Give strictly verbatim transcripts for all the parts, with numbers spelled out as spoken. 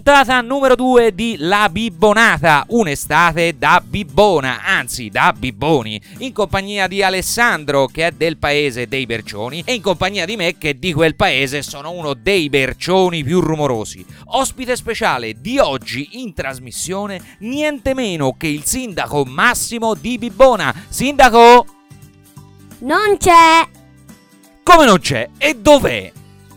Puntata numero due di La Bibbonata, un'estate da Bibbona, anzi da Bibboni, in compagnia di Alessandro che è del paese dei Bercioni e in compagnia di me che di quel paese sono uno dei Bercioni più rumorosi. Ospite speciale di oggi in trasmissione niente meno che il sindaco Massimo di Bibbona. Sindaco? Non c'è! Come non c'è? E dov'è?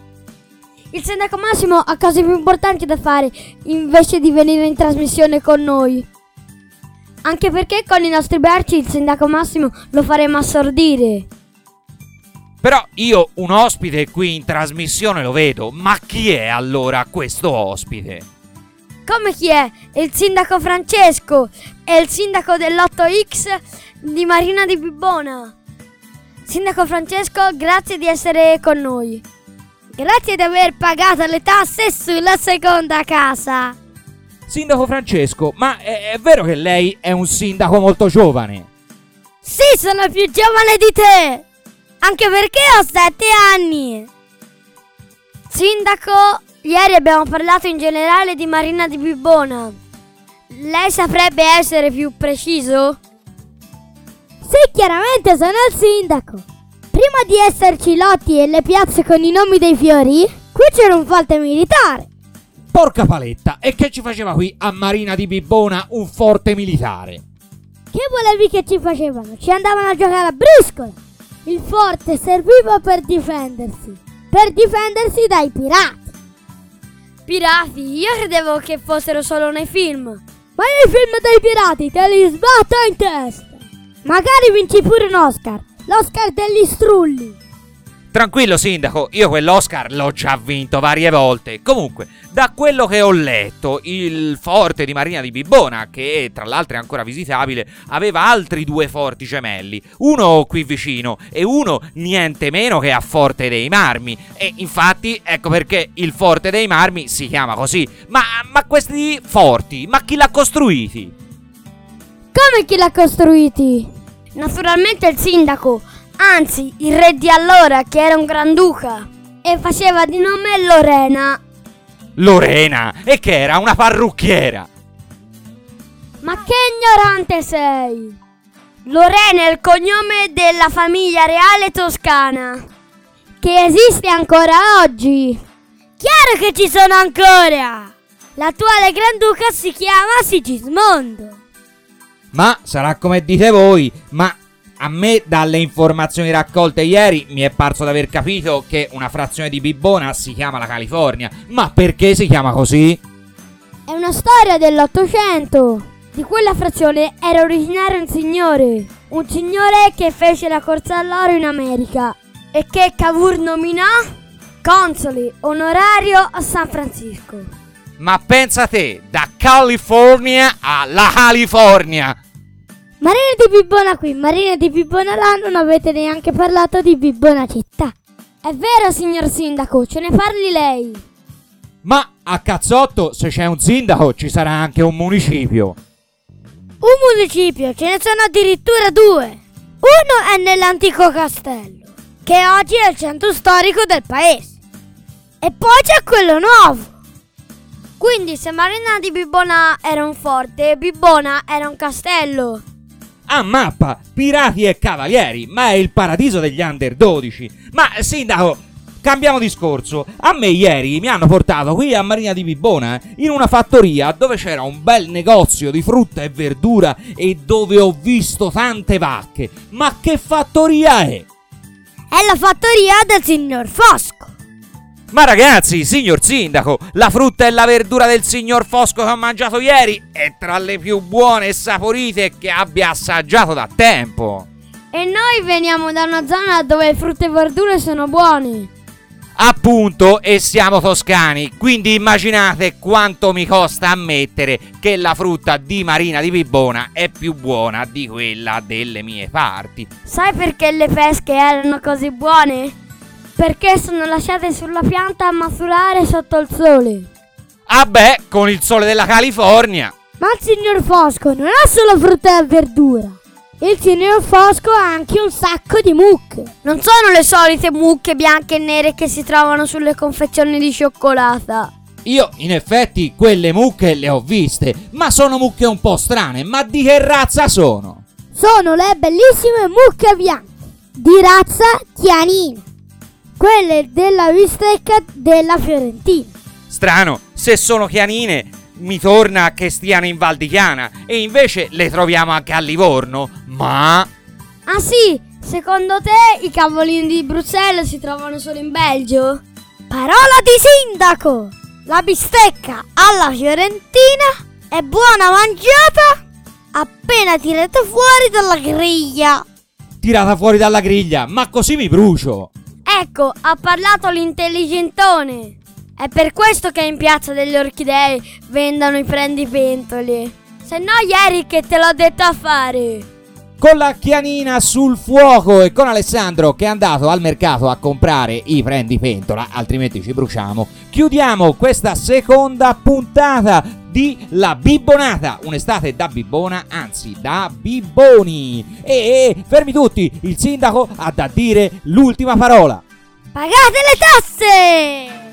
Il sindaco Massimo ha cose più importanti da fare invece di venire in trasmissione con noi. Anche perché con i nostri berci il sindaco Massimo lo faremo assordire. Però io un ospite qui in trasmissione lo vedo, ma chi è allora questo ospite? Come chi è? È il sindaco Francesco, è il sindaco dell'otto X di Marina di Bibbona. Sindaco Francesco, grazie di essere con noi. Grazie di aver pagato le tasse sulla seconda casa. Sindaco Francesco, ma è, è vero che lei è un sindaco molto giovane? Sì, sono più giovane di te! Anche perché ho sette anni! Sindaco, ieri abbiamo parlato in generale di Marina di Bibbona. Lei saprebbe essere più preciso? Sì, chiaramente sono il sindaco. Prima di esserci lotti e le piazze con i nomi dei fiori, qui c'era un forte militare. Porca paletta, e che ci faceva qui a Marina di Bibbona un forte militare? Che volevi che ci facevano? Ci andavano a giocare a briscola. Il forte serviva per difendersi, per difendersi dai pirati. Pirati? Io credevo che fossero solo nei film. Ma nei film dei pirati te li sbatto in testa. Magari vinci pure un Oscar. L'Oscar degli strulli. Tranquillo sindaco, io quell'Oscar l'ho già vinto varie volte. Comunque, da quello che ho letto, il forte di Marina di Bibbona, che tra l'altro è ancora visitabile, aveva altri due forti gemelli. Uno qui vicino e uno niente meno che a Forte dei Marmi. E infatti, ecco perché il Forte dei Marmi si chiama così. Ma, ma questi forti, ma chi l'ha costruiti? Come chi l'ha costruiti? Naturalmente il sindaco, anzi il re di allora che era un granduca e faceva di nome Lorena. Lorena? E che era una parrucchiera? Ma che ignorante sei! Lorena è il cognome della famiglia reale toscana, che esiste ancora oggi. Chiaro che ci sono ancora! L'attuale granduca si chiama Sigismondo. Ma sarà come dite voi, ma a me dalle informazioni raccolte ieri mi è parso di aver capito che una frazione di Bibbona si chiama la California. Ma perché si chiama così? È una storia dell'Ottocento. Di quella frazione era originario un signore, un signore che fece la corsa all'oro in America e che Cavour nominò console onorario a San Francisco. Ma pensa te, da California alla California! Marina di Bibbona qui, Marina di Bibbona là, non avete neanche parlato di Bibbona città. È vero, signor sindaco, ce ne parli lei. Ma a cazzotto, se c'è un sindaco ci sarà anche un municipio. Un municipio, ce ne sono addirittura due. Uno è nell'antico castello, che oggi è il centro storico del paese. E poi c'è quello nuovo. Quindi se Marina di Bibbona era un forte, Bibbona era un castello. A mappa, pirati e cavalieri, ma è il paradiso degli under dodici. Ma sindaco, cambiamo discorso. A me ieri mi hanno portato qui a Marina di Bibbona in una fattoria dove c'era un bel negozio di frutta e verdura e dove ho visto tante vacche. Ma che fattoria è? È la fattoria del signor Fosco. Ma ragazzi, signor sindaco, la frutta e la verdura del signor Fosco che ho mangiato ieri è tra le più buone e saporite che abbia assaggiato da tempo. E noi veniamo da una zona dove le frutta e verdure sono buone. Appunto, e siamo toscani, quindi immaginate quanto mi costa ammettere che la frutta di Marina di Bibbona è più buona di quella delle mie parti. Sai perché le pesche erano così buone? Perché sono lasciate sulla pianta a maturare sotto il sole. Ah beh, con il sole della California. Ma il signor Fosco non ha solo frutta e verdura. Il signor Fosco ha anche un sacco di mucche. Non sono le solite mucche bianche e nere che si trovano sulle confezioni di cioccolata. Io in effetti quelle mucche le ho viste, ma sono mucche un po' strane. Ma di che razza sono? Sono le bellissime mucche bianche di razza chianina, quelle della bistecca della Fiorentina. Strano, se sono chianine mi torna che stiano in Val di Chiana e invece le troviamo anche a Livorno. Ma... Ah sì, secondo te i cavolini di Bruxelles si trovano solo in Belgio? Parola di sindaco! La bistecca alla Fiorentina è buona mangiata appena tirata fuori dalla griglia. Tirata fuori dalla griglia, ma così mi brucio. Ecco, ha parlato l'intelligentone. È per questo che in Piazza delle Orchidee vendono i prendipentole. Se no ieri che te l'ho detto a fare. Con la chianina sul fuoco e con Alessandro che è andato al mercato a comprare i prendipentola, altrimenti ci bruciamo, chiudiamo questa seconda puntata di La Bibbonata, un'estate da bibbona, anzi da bibboni. E, e fermi tutti, il sindaco ha da dire l'ultima parola. Pagate le tasse!